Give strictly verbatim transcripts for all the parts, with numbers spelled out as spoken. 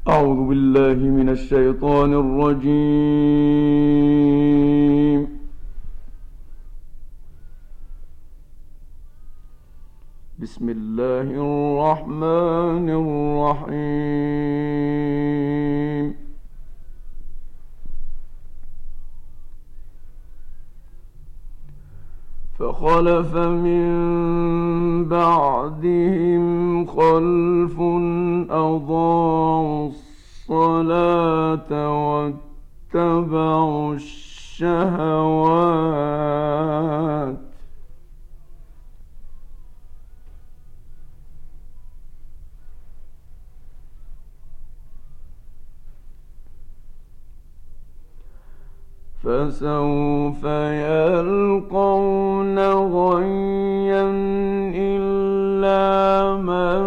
أعوذ بالله من الشيطان الرجيم. بسم الله الرحمن الرحيم. فخلف من بعدهم خلف أضاعوا الصلاة واتبعوا الشهوات فسوف يلقون غيا إلا من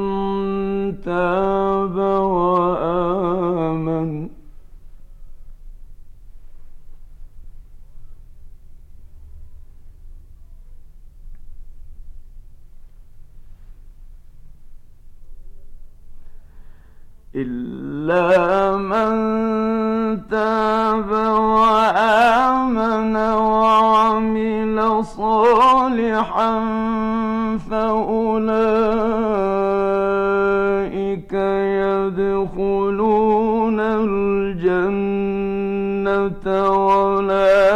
تاب وآمن إلا من تاب وآمن وعمل صالحا فأولئك يدخلون الجنة ولا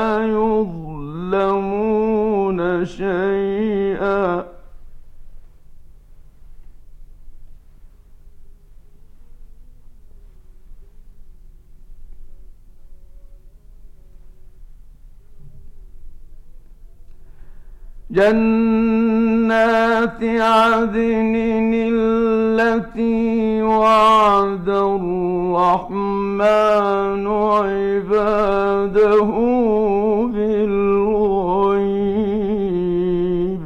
يظلمون شيئا جنات عدن التي وعد الرحمن عباده بالغيب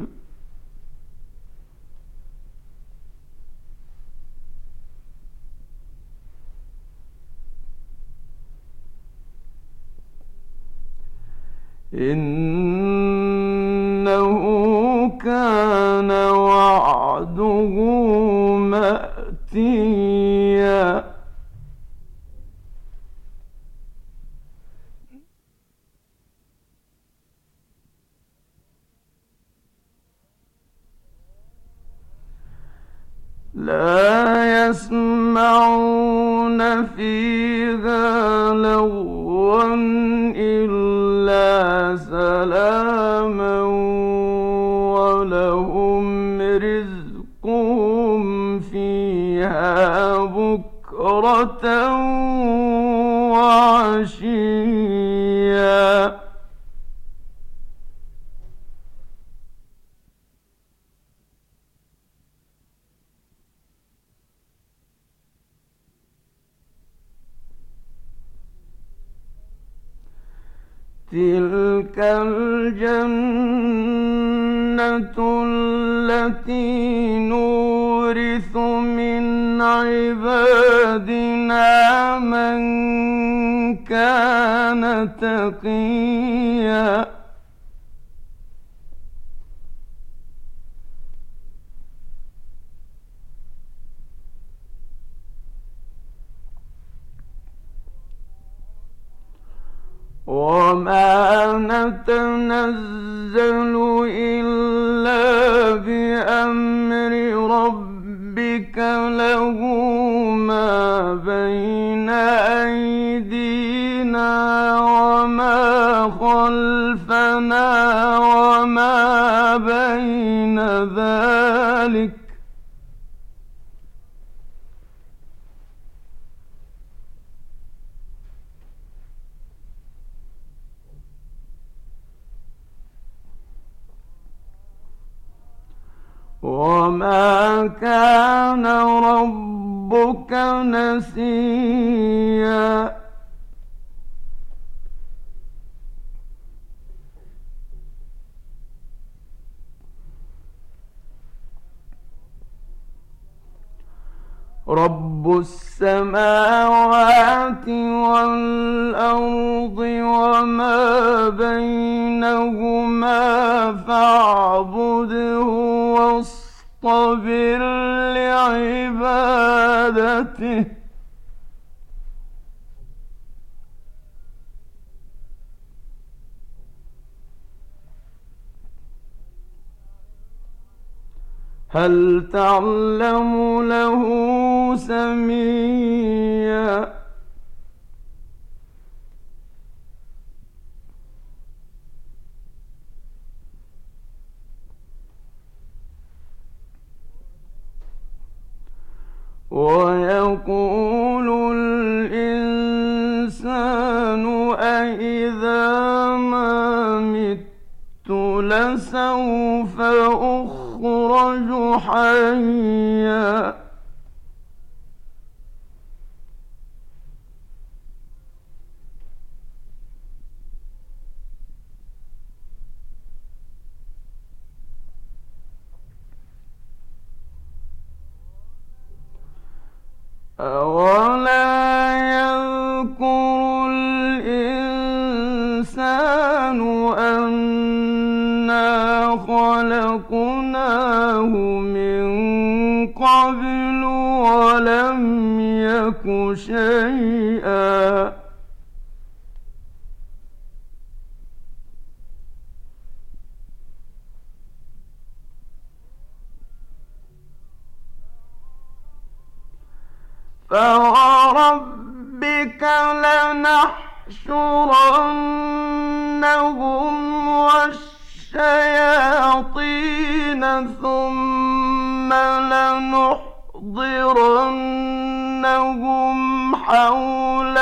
إنه كان وعده مأتيا لا يسمعون فيها لغوا إلا سلاما ولهم رزقهم فيها بكرة وعشيا تلك الجنة التي نورث من عبادنا من كان تقيا وما نتنزل إلا بأمر ربك له ما بين أيدينا وما خلفنا وما بين ذلك وما كان ربك نسيا رب السماوات والأرض وما بينهما فاعبده واصطبر لعبادته هل تعلم له سميا ويقول الإنسان أإذا ما مت لسوف أخرج حيا أولا يذكر الإنسان أنا خلقناه من قبل ولم يك شيئا فوربك لنحشرنهم والشياطين ثم لنحضرنهم حول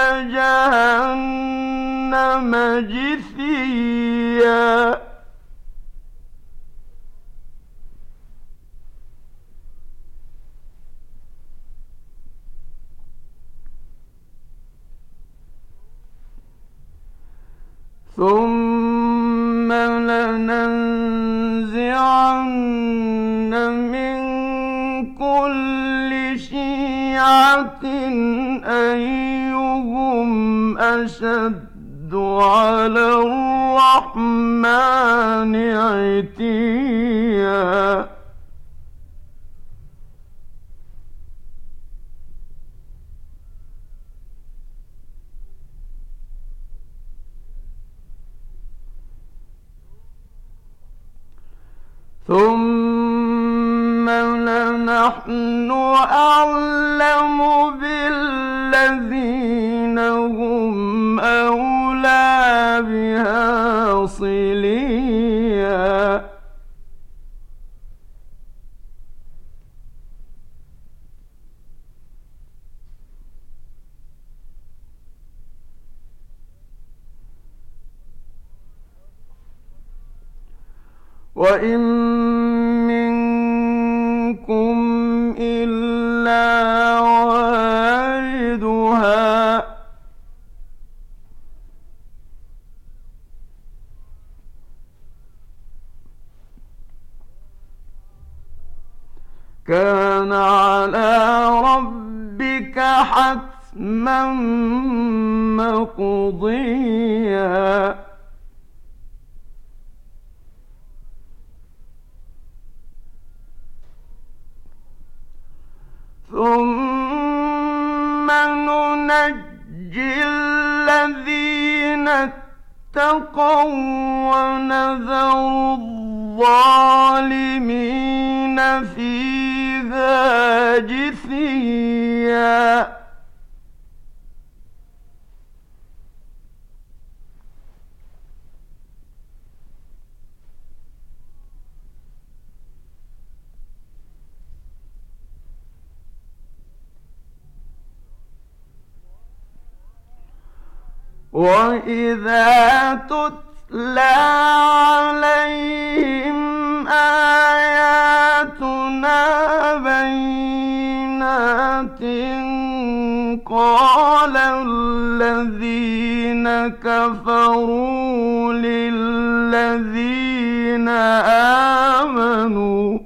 جهنم جثيا ثم لننزعن من كل شيعة أيهم أشد على الرحمن عتيا ثم لنحن أعلم بالذين هم أولى بها صليا وإن منكم إلا واردها كان على ربك حتما مقضيا ثم ننجي الذين اتقوا ونذر الظالمين فيها جثيا وإذا تتلى عليهم آياتنا بينات قال الذين كفروا للذين آمنوا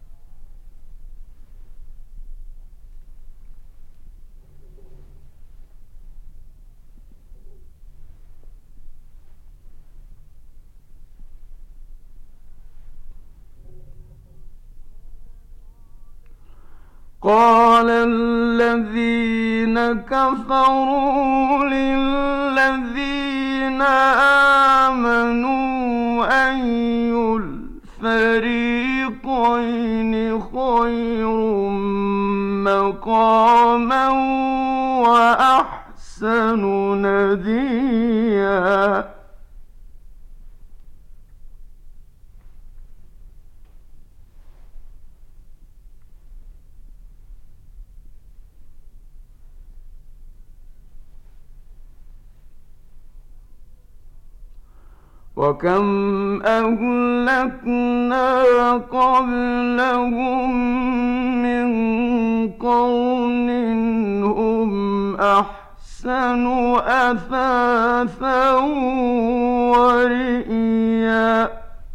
قال الذين كفروا للذين آمنوا أي الفريقين الطريقين خير مقاما وأحسن نديا وكم أهلكنا قبلهم من قرن هم أحسن أثاثا ورئيا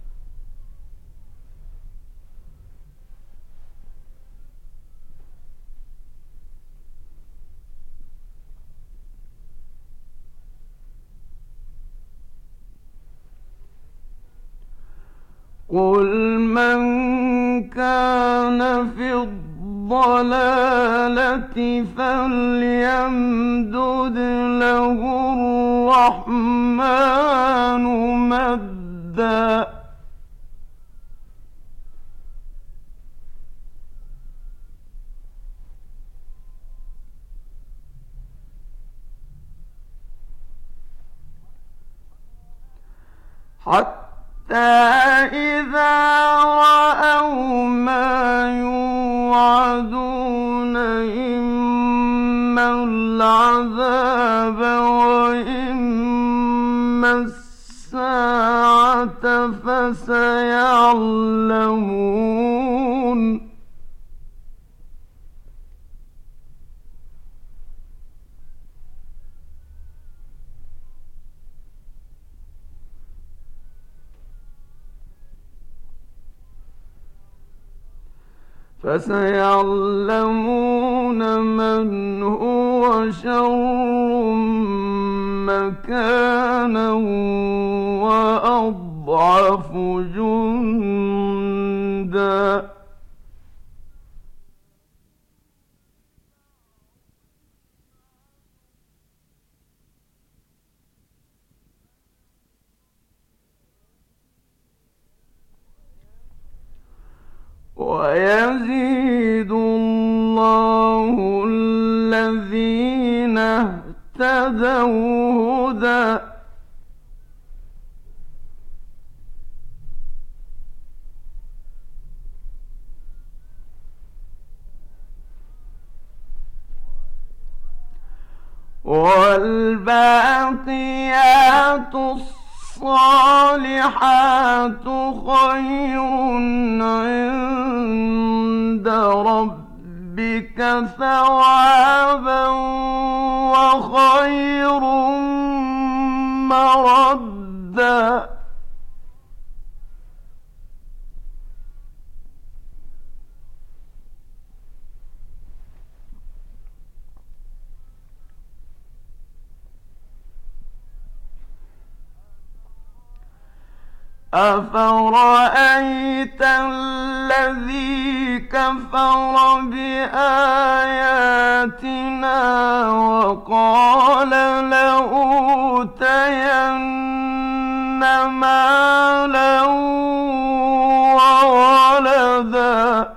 قل من كان في الضلالة فليمدد له الرحمن مدا حتى إذا رأوا ما يوعدون إما العذاب وإما الساعة فسيعلمون فسيعلمون من هو شر مكانا وأضعف جندا ويزيد الله الذين اهتدوا هدى والباقيات الصالحات خير عند ربك ثوابا وخير مردا أفرأيت الذي كفر بآياتنا وقال لأوتين مالا وولدا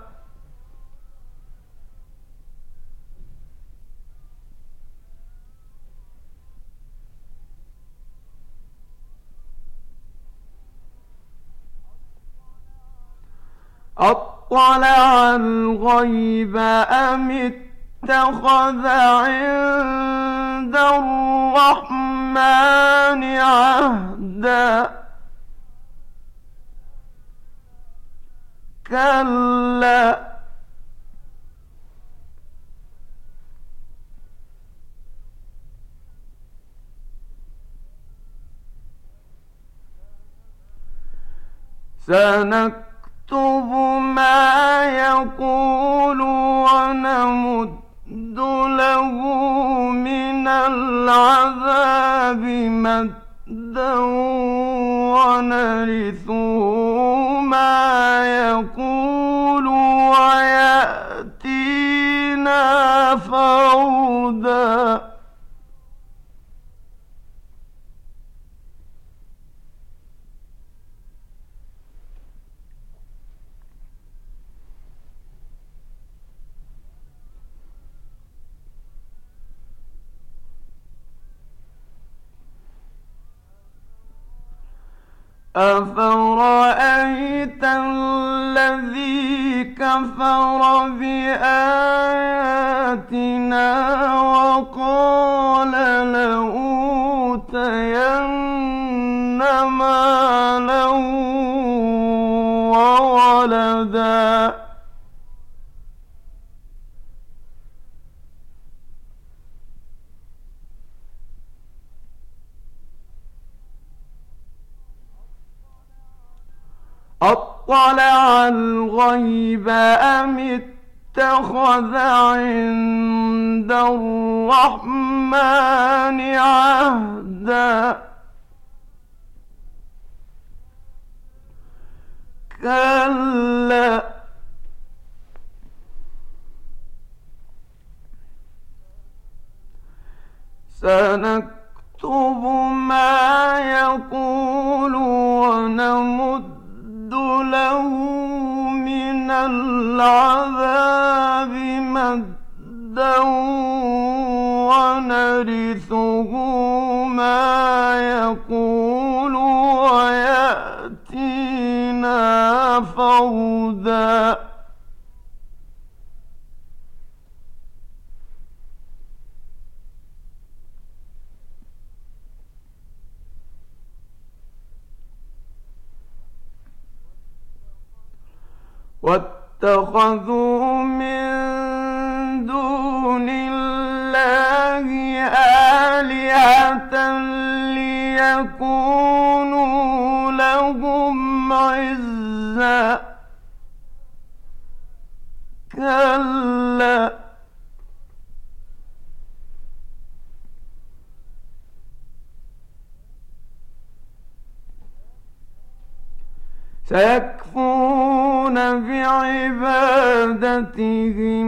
أطلع الغيب أم اتخذ عند الرحمن عهدا كلا سنكتب نكتب ما يقول ونمد له من العذاب مدا ونرثه ما يقول ويأتينا فردا أفرأيت الذي كفر بآياتنا وقال لأوتين مالا وولدا أطلع الغيب أم اتخذ عند الرحمن عهدا كلا سنكتب ما يقول ونمد له من العذاب مدا ونرثه ما يقول ويأتينا فردا واتخذوا من دون الله آلهة ليكونوا لهم عزا كلا سيكفرون بعبادتهم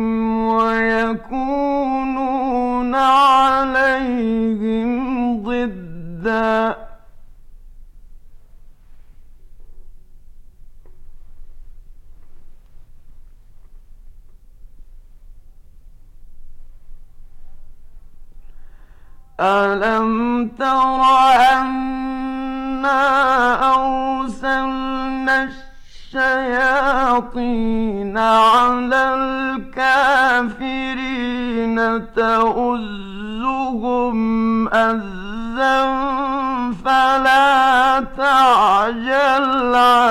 ويكونون عليهم ضدا ألم تر أنا أرسلنا الشياطين على الكافرين تؤزهم أزا فلا تعجل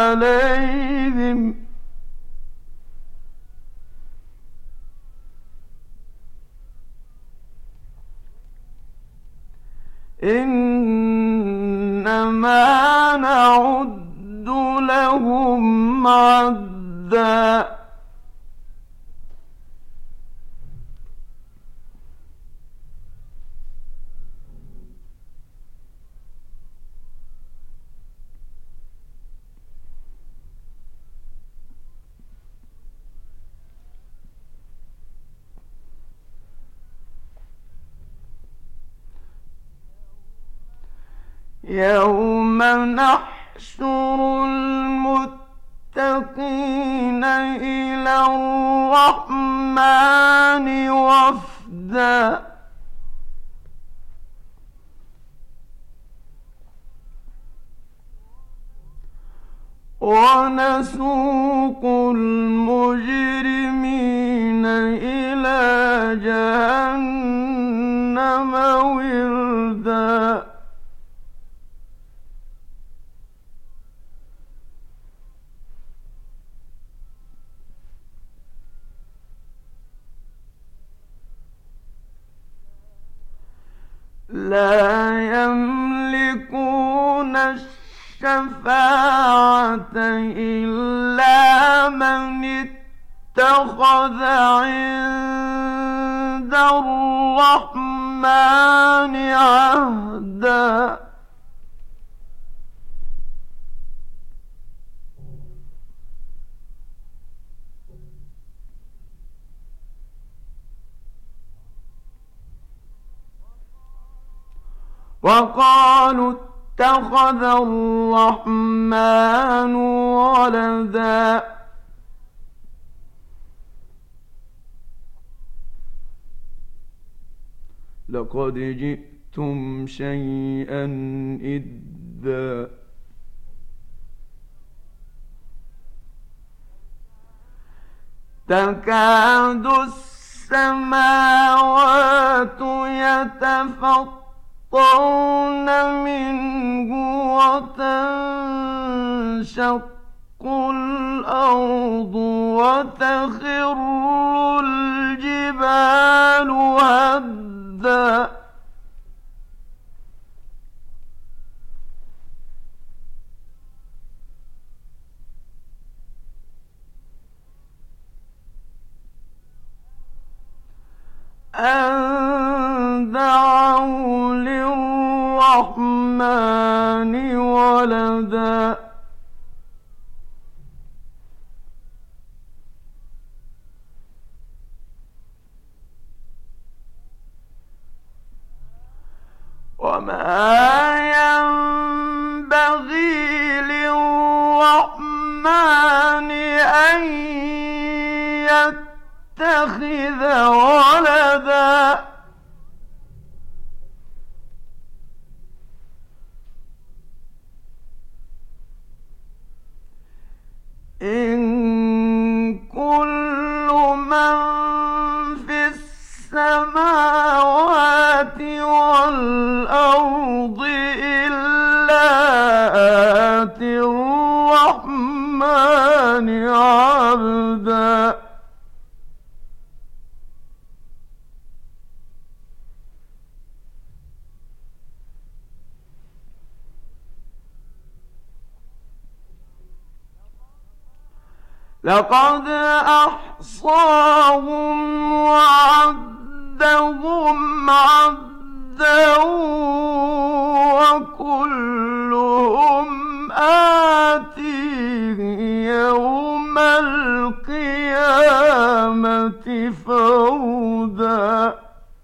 عليهم إنما نعد لهم عدا يوم نحشر المتقين إلى الرحمن وفدا ونسوق المجرمين إلى جهنم وردا لا يملكون الشفاعة إلا من اتخذ عند الرحمن عهدا وقالوا اتخذ الرحمن ولدا لقد جئتم شيئا إدا تكاد السماوات يتفطرن منه وتنشق الأرض وتخر الجبال هدا أن دعوا للرحمن ولدا وما ينبغي للرحمن أن يتخذ ولدا إن كل من في السماوات والأرض إلا آتي الرحمن عبدا لقد أحصاهم وعدهم عدا وكلهم آتيه يوم القيامة فردا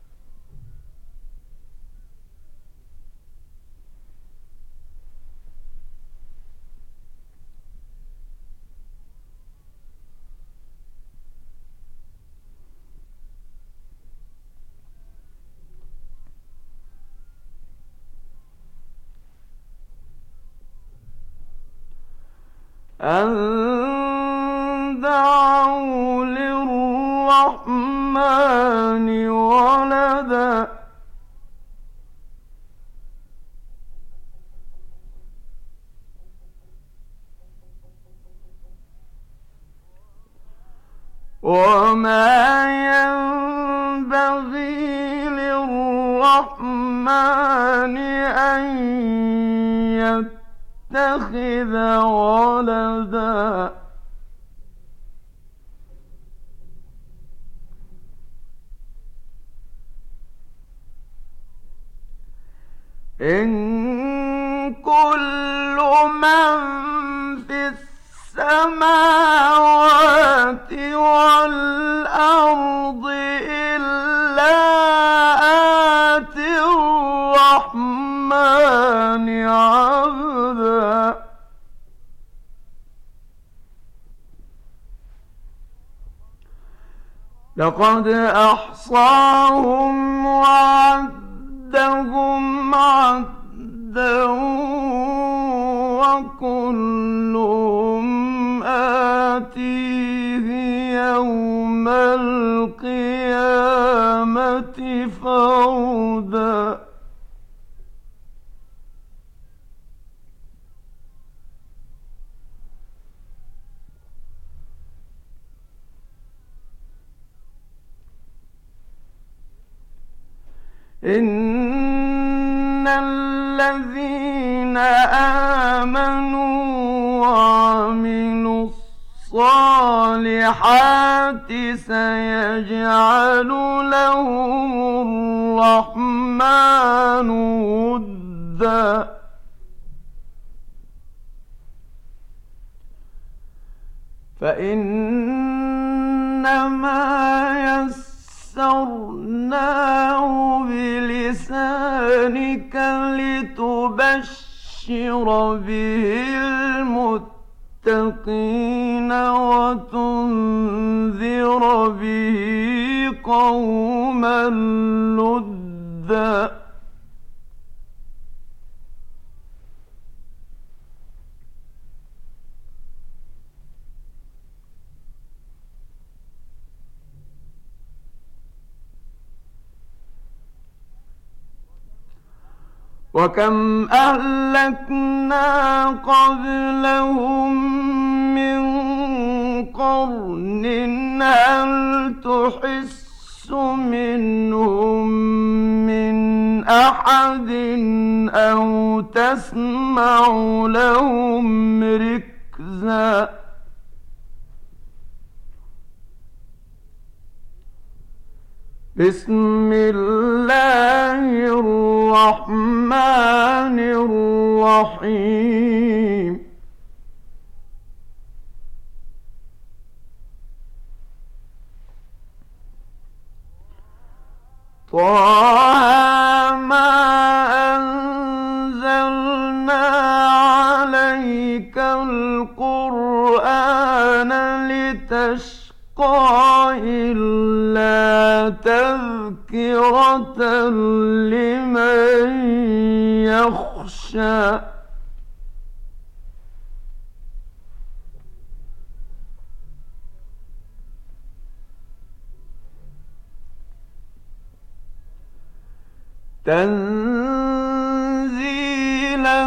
أن دعوا للرحمن ولدا وما ينبغي للرحمن أن يتخذ ولدا إن كل من في السماوات والأرض إلا آتي الرحمن عبدا لقد أحصاهم وعدهم عدا وكلهم آتيه يوم القيامة فردا إن الذين آمنوا وعملوا الصالحات سيجعل لهم الرحمن ودا فإنما يسرناه بلسانك لتبشر به المتقين وتنذر به قوما لدا وكم أهلكنا قبلهم من قرن هل تحس منهم من أحد أو تسمع لهم ركزا بسم الله الرحمن الرحيم طه ما أنزلنا عليك القرآن لتشقى إلا تذكرة لمن يخشى تنزيلا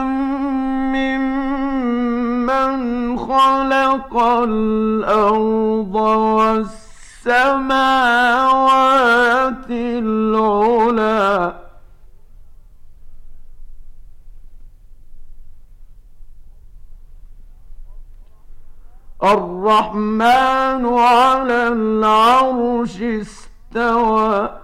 ممن خلق الأرض والسماوات العلى الرحمن على العرش استوى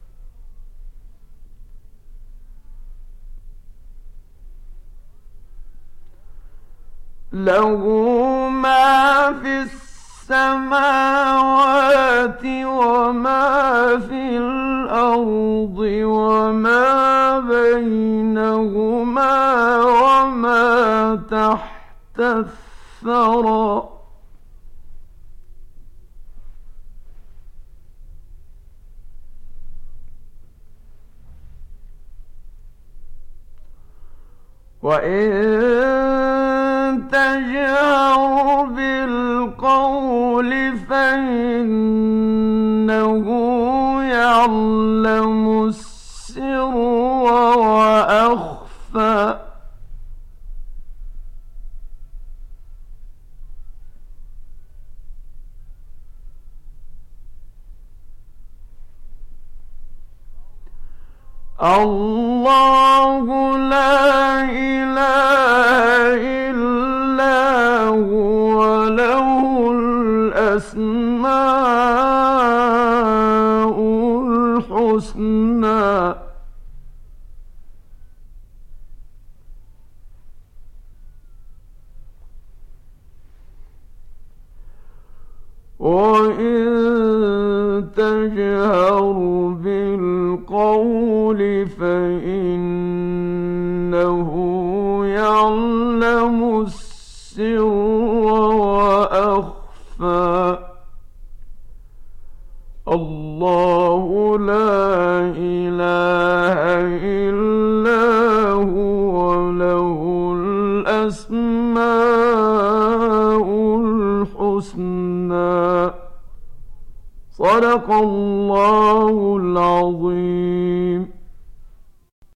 له ما في السماوات وما في الأرض وما بينهما وما تحت الثرى وإن تجهر بالقول فإنه يعلم السر وأخفى الله لا إله إلا هو له الأسماء الحسنى وإن تجهر بالقول فإنه يعلم السر وأخفى الله لا إله إلا هو له الأسماء الحسنى صدق الله العظيم.